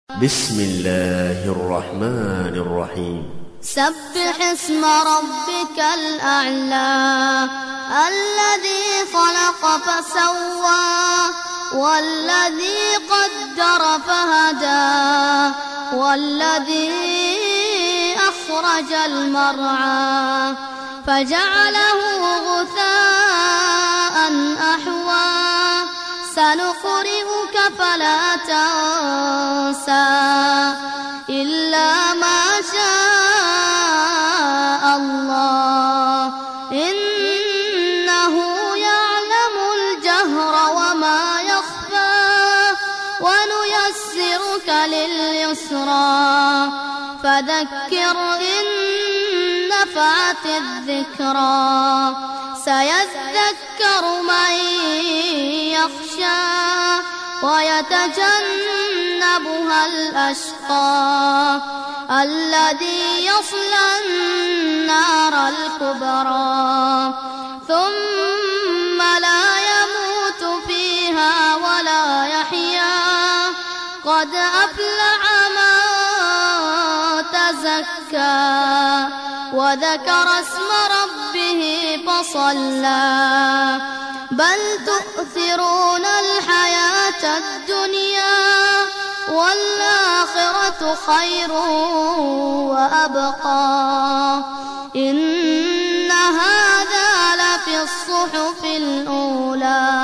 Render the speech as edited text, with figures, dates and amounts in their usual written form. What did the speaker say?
بسم الله الرحمن الرحيم. سبح اسم ربك الأعلى الذي خلق فسوى والذي قدر فهدى والذي أخرج المرعى فجعله غثاء أحوى سنقرئك فلا تنسى إلا ما شاء الله إنه يعلم الجهر وما يخفى ونيسرك لليسرى فذكر إن نفعت الذكرى سيذكر من يخشى ويتجنبها الأشقى الذي يصلى النار الكبرى ثم لا يموت فيها ولا يحيا قد أفلح من تزكى وذكر اسم ربه فصلى بل تؤثرون الحياة الدنيا والآخرة خير وأبقى إن هذا لفي الصحف الأولى.